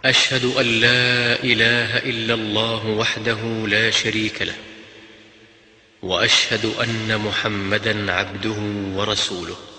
أشهد أن لا إله إلا الله وحده لا شريك له، وأشهد أن محمدًا عبده ورسوله.